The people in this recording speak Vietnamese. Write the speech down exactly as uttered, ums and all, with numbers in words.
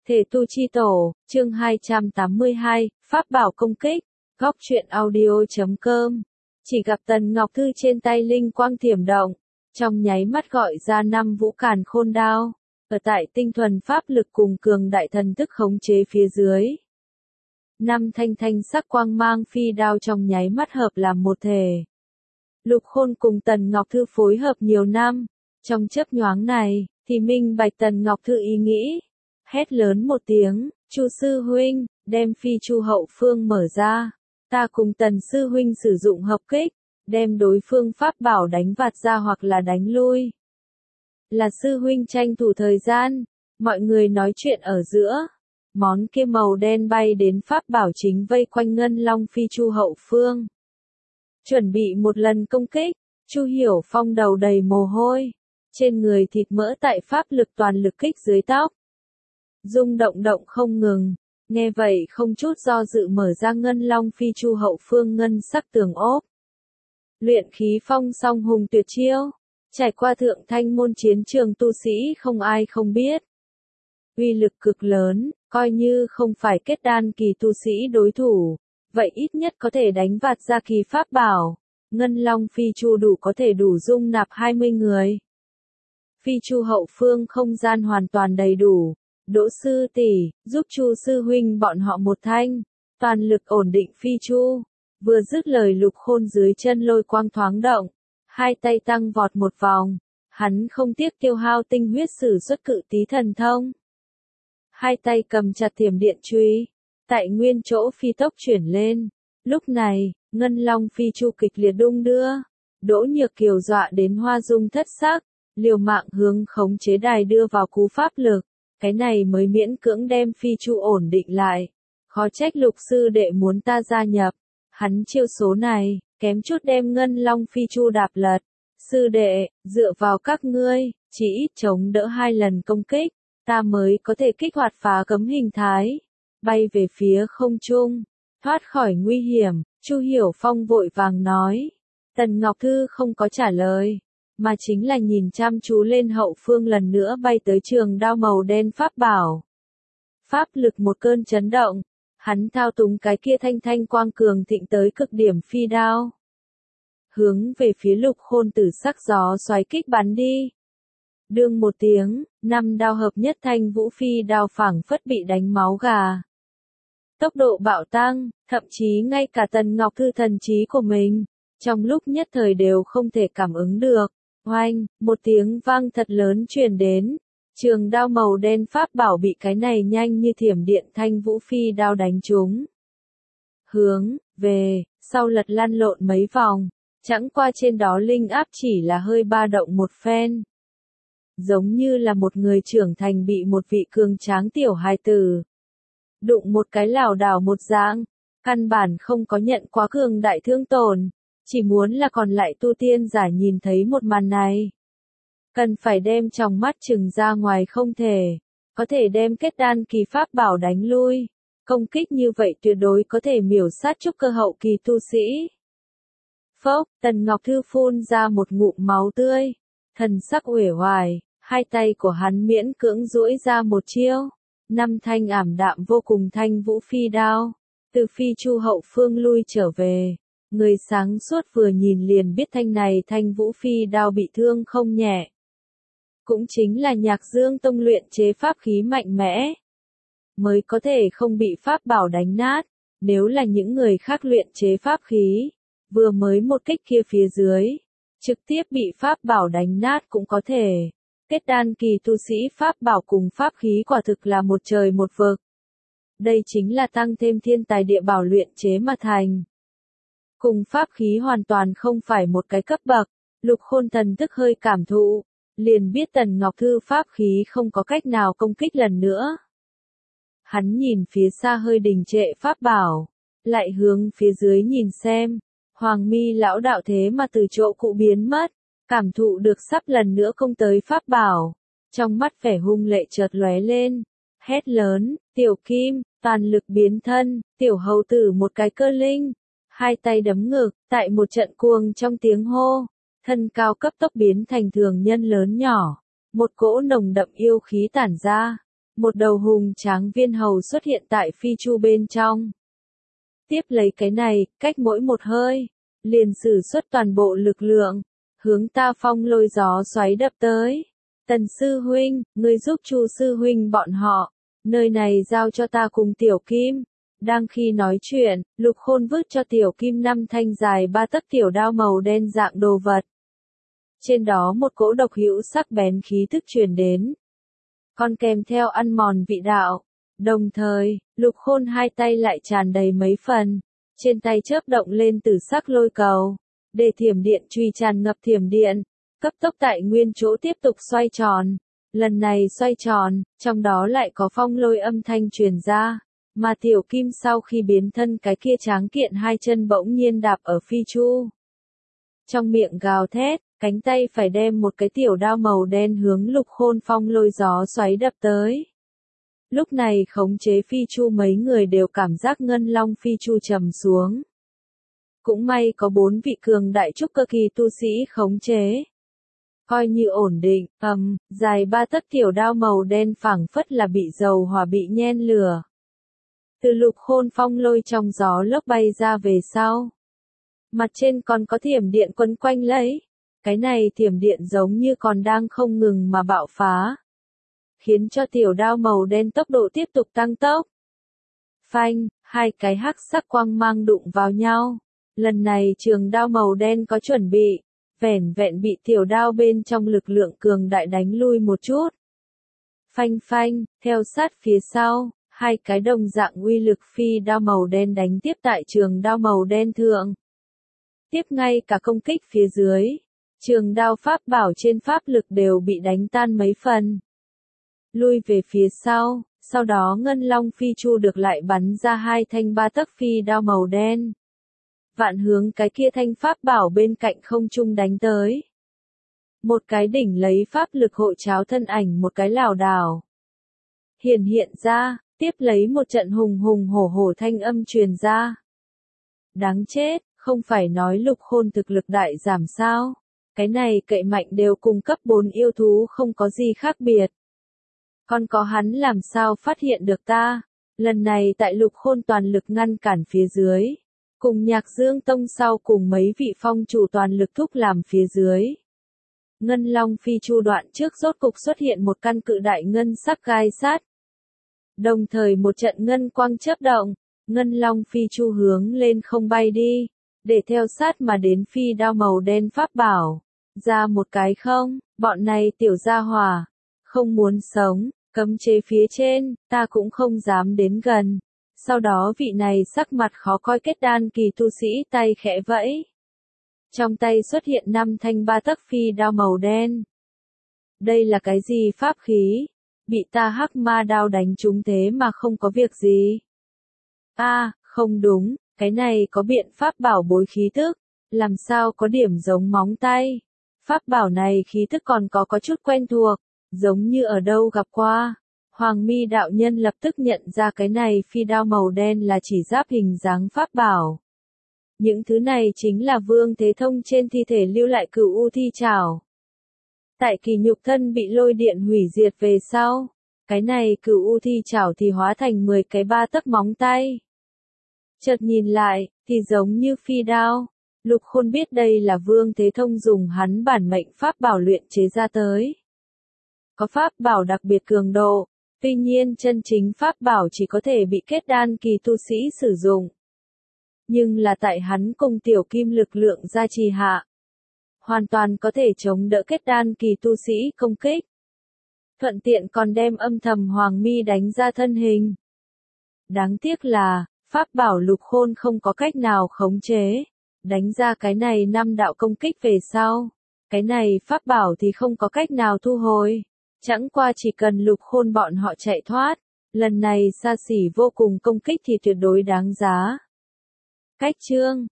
Thể tu chi tổ, chương hai trăm tám mươi hai, Pháp bảo công kích, góc truyện audio chấm com. Chỉ gặp Tần Ngọc Thư trên tay linh quang thiểm động, trong nháy mắt gọi ra năm vũ càn khôn đao, ở tại tinh thuần pháp lực cùng cường đại thần thức khống chế phía dưới. Năm thanh thanh sắc quang mang phi đao trong nháy mắt hợp làm một thể. Lục Khôn cùng Tần Ngọc Thư phối hợp nhiều năm, trong chớp nhoáng này, thì minh bạch Tần Ngọc Thư ý nghĩ. Hét lớn một tiếng, Chu sư huynh, đem phi chu hậu phương mở ra. Ta cùng Tần sư huynh sử dụng hợp kích, đem đối phương pháp bảo đánh vạt ra hoặc là đánh lui. Là sư huynh tranh thủ thời gian, mọi người nói chuyện ở giữa. Món kia màu đen bay đến pháp bảo chính vây quanh ngân long phi chu hậu phương. Chuẩn bị một lần công kích, Chu Hiểu Phong đầu đầy mồ hôi. Trên người thịt mỡ tại pháp lực toàn lực kích dưới tóc. Rung động động không ngừng, nghe vậy không chút do dự mở ra ngân long phi chu hậu phương ngân sắc tường ốp. Luyện khí phong song hùng tuyệt chiêu, trải qua thượng thanh môn chiến trường tu sĩ không ai không biết. Uy lực cực lớn, coi như không phải kết đan kỳ tu sĩ đối thủ, vậy ít nhất có thể đánh vạt ra kỳ pháp bảo. Ngân long phi chu đủ có thể đủ dung nạp hai mươi người. Phi chu hậu phương không gian hoàn toàn đầy đủ. Đỗ sư tỷ, giúp Chu sư huynh bọn họ một thanh, toàn lực ổn định phi chu. Vừa dứt lời Lục Khôn dưới chân lôi quang thoáng động, hai tay tăng vọt một vòng, hắn không tiếc tiêu hao tinh huyết sử xuất cự tí thần thông. Hai tay cầm chặt thiểm điện chùy, tại nguyên chỗ phi tốc chuyển lên. Lúc này, ngân long phi chu kịch liệt đung đưa, Đỗ Nhược Kiều dọa đến hoa dung thất sắc, liều mạng hướng khống chế đài đưa vào cú pháp lực. Cái này mới miễn cưỡng đem phi chu ổn định lại. Khó trách Lục sư đệ muốn ta gia nhập. Hắn chiêu số này, kém chút đem ngân long phi chu đạp lật. Sư đệ, dựa vào các ngươi, chỉ ít chống đỡ hai lần công kích, ta mới có thể kích hoạt phá cấm hình thái. Bay về phía không trung, thoát khỏi nguy hiểm, Chu Hiểu Phong vội vàng nói. Tần Ngọc Thư không có trả lời. Mà chính là nhìn chăm chú lên hậu phương lần nữa bay tới trường đao màu đen pháp bảo. Pháp lực một cơn chấn động, hắn thao túng cái kia thanh thanh quang cường thịnh tới cực điểm phi đao. Hướng về phía Lục Khôn tử sắc gió xoáy kích bắn đi. Đương một tiếng, năm đao hợp nhất thanh vũ phi đao phảng phất bị đánh máu gà. Tốc độ bạo tăng, thậm chí ngay cả Tần Ngọc Thư thần trí của mình, trong lúc nhất thời đều không thể cảm ứng được. Oanh, một tiếng vang thật lớn truyền đến, trường đao màu đen pháp bảo bị cái này nhanh như thiểm điện thanh vũ phi đao đánh trúng. Hướng, về, sau lật lăn lộn mấy vòng, chẳng qua trên đó linh áp chỉ là hơi ba động một phen. Giống như là một người trưởng thành bị một vị cường tráng tiểu hài tử đụng một cái lảo đảo một dạng, căn bản không có nhận quá cường đại thương tổn. Chỉ muốn là còn lại tu tiên giả nhìn thấy một màn này. Cần phải đem trong mắt chừng ra ngoài không thể. Có thể đem kết đan kỳ pháp bảo đánh lui. Công kích như vậy tuyệt đối có thể miểu sát trúc cơ hậu kỳ tu sĩ. Phốc, Tần Ngọc Thư phun ra một ngụm máu tươi. Thần sắc uể oải, hai tay của hắn miễn cưỡng duỗi ra một chiêu. Năm thanh ảm đạm vô cùng thanh vũ phi đao. Từ phi chu hậu phương lui trở về. Người sáng suốt vừa nhìn liền biết thanh này thanh vũ phi đao bị thương không nhẹ. Cũng chính là Nhạc Dương Tông luyện chế pháp khí mạnh mẽ. Mới có thể không bị pháp bảo đánh nát. Nếu là những người khác luyện chế pháp khí, vừa mới một kích kia phía dưới, trực tiếp bị pháp bảo đánh nát cũng có thể. Kết đan kỳ tu sĩ pháp bảo cùng pháp khí quả thực là một trời một vực. Đây chính là tăng thêm thiên tài địa bảo luyện chế mà thành. Cùng pháp khí hoàn toàn không phải một cái cấp bậc, Lục Khôn thần thức hơi cảm thụ, liền biết Tần Ngọc Thư pháp khí không có cách nào công kích lần nữa. Hắn nhìn phía xa hơi đình trệ pháp bảo, lại hướng phía dưới nhìn xem, Hoàng Mi lão đạo thế mà từ chỗ cũ biến mất, cảm thụ được sắp lần nữa công tới pháp bảo, trong mắt vẻ hung lệ chợt lóe lên, hét lớn, Tiểu Kim, toàn lực biến thân, tiểu hầu tử một cái cơ linh. Hai tay đấm ngực, tại một trận cuồng trong tiếng hô, thân cao cấp tốc biến thành thường nhân lớn nhỏ, một cỗ nồng đậm yêu khí tản ra, Một đầu hùng tráng viên hầu xuất hiện tại phi chu bên trong. Tiếp lấy cái này, cách mỗi một hơi, liền sử xuất toàn bộ lực lượng, hướng Ta Phong lôi gió xoáy đập tới. Tần sư huynh, ngươi giúp Chu sư huynh bọn họ, nơi này giao cho ta cùng Tiểu Kim. Đang khi nói chuyện, Lục Khôn vứt cho Tiểu Kim năm thanh dài ba tấc tiểu đao màu đen dạng đồ vật. Trên đó một cỗ độc hữu sắc bén khí thức truyền đến, còn kèm theo ăn mòn vị đạo. Đồng thời, Lục Khôn hai tay lại tràn đầy mấy phần, trên tay chớp động lên tử sắc lôi cầu, để thiểm điện truy tràn ngập thiểm điện, cấp tốc tại nguyên chỗ tiếp tục xoay tròn. Lần này xoay tròn, trong đó lại có phong lôi âm thanh truyền ra, mà Tiểu Kim sau khi biến thân cái kia tráng kiện hai chân bỗng nhiên đạp ở phi chu. Trong miệng gào thét, cánh tay phải đem một cái tiểu đao màu đen hướng Lục Khôn phong lôi gió xoáy đập tới. Lúc này khống chế phi chu mấy người đều cảm giác ngân long phi chu trầm xuống. Cũng may có bốn vị cường đại trúc cơ kỳ tu sĩ khống chế. Coi như ổn định, ầm, um, dài ba tấc tiểu đao màu đen phảng phất là bị dầu hỏa bị nhen lửa. Từ Lục Khôn phong lôi trong gió lốc bay ra về sau. Mặt trên còn có thiểm điện quấn quanh lấy. Cái này thiểm điện giống như còn đang không ngừng mà bạo phá, khiến cho tiểu đao màu đen tốc độ tiếp tục tăng tốc. Phanh, hai cái hắc sắc quang mang đụng vào nhau. Lần này trường đao màu đen có chuẩn bị, vẻn vẹn bị tiểu đao bên trong lực lượng cường đại đánh lui một chút. Phanh phanh, theo sát phía sau, hai cái đồng dạng uy lực phi đao màu đen đánh tiếp tại trường đao màu đen thượng. Tiếp ngay cả công kích phía dưới, trường đao pháp bảo trên pháp lực đều bị đánh tan mấy phần. Lui về phía sau, sau đó ngân long phi chu được lại bắn ra hai thanh ba tấc phi đao màu đen. Vạn hướng cái kia thanh pháp bảo bên cạnh không trung đánh tới. Một cái đỉnh lấy pháp lực hộ cháo thân ảnh một cái lảo đảo. Hiển hiện ra, tiếp lấy một trận hùng hùng hổ hổ thanh âm truyền ra. Đáng chết, không phải nói Lục Khôn thực lực đại giảm sao? Cái này cậy mạnh đều cùng cấp bốn yêu thú không có gì khác biệt. Còn có hắn làm sao phát hiện được ta? Lần này tại Lục Khôn toàn lực ngăn cản phía dưới. Cùng Nhạc Dương Tông sau cùng mấy vị phong chủ toàn lực thúc làm phía dưới. Ngân Long phi chu đoạn trước rốt cục xuất hiện một căn cự đại ngân sắc gai sắt. Đồng thời một trận ngân quang chớp động, Ngân Long phi chu hướng lên không bay đi, để theo sát mà đến phi đao màu đen pháp bảo. Ra một cái không, bọn này tiểu gia hỏa, không muốn sống, cấm chế phía trên, ta cũng không dám đến gần. Sau đó vị này sắc mặt khó coi kết đan kỳ tu sĩ tay khẽ vẫy. Trong tay xuất hiện năm thanh ba tấc phi đao màu đen. Đây là cái gì pháp khí? Bị ta hắc ma đao đánh trúng thế mà không có việc gì. A, à, không đúng, cái này có biện pháp bảo bối khí tức, làm sao có điểm giống móng tay. Pháp bảo này khí tức còn có có chút quen thuộc, giống như ở đâu gặp qua. Hoàng Mi đạo nhân lập tức nhận ra cái này phi đao màu đen là chỉ giáp hình dáng pháp bảo. Những thứ này chính là Vương Thế Thông trên thi thể lưu lại cửu u thi trảo. Tại kỳ nhục thân bị lôi điện hủy diệt về sau, cái này cửu u thi trảo thì hóa thành mười cái ba tấc móng tay. Chợt nhìn lại, thì giống như phi đao. Lục Khôn biết đây là Vương Thế Thông dùng hắn bản mệnh pháp bảo luyện chế ra tới. Có pháp bảo đặc biệt cường độ, tuy nhiên chân chính pháp bảo chỉ có thể bị kết đan kỳ tu sĩ sử dụng. Nhưng là tại hắn cùng Tiểu Kim lực lượng gia trì hạ, hoàn toàn có thể chống đỡ kết đan kỳ tu sĩ công kích. Thuận tiện còn đem âm thầm Hoàng Mi đánh ra thân hình. Đáng tiếc là, pháp bảo Lục Khôn không có cách nào khống chế. Đánh ra cái này năm đạo công kích về sau. Cái này pháp bảo thì không có cách nào thu hồi. Chẳng qua chỉ cần Lục Khôn bọn họ chạy thoát. Lần này xa xỉ vô cùng công kích thì tuyệt đối đáng giá. Cách chương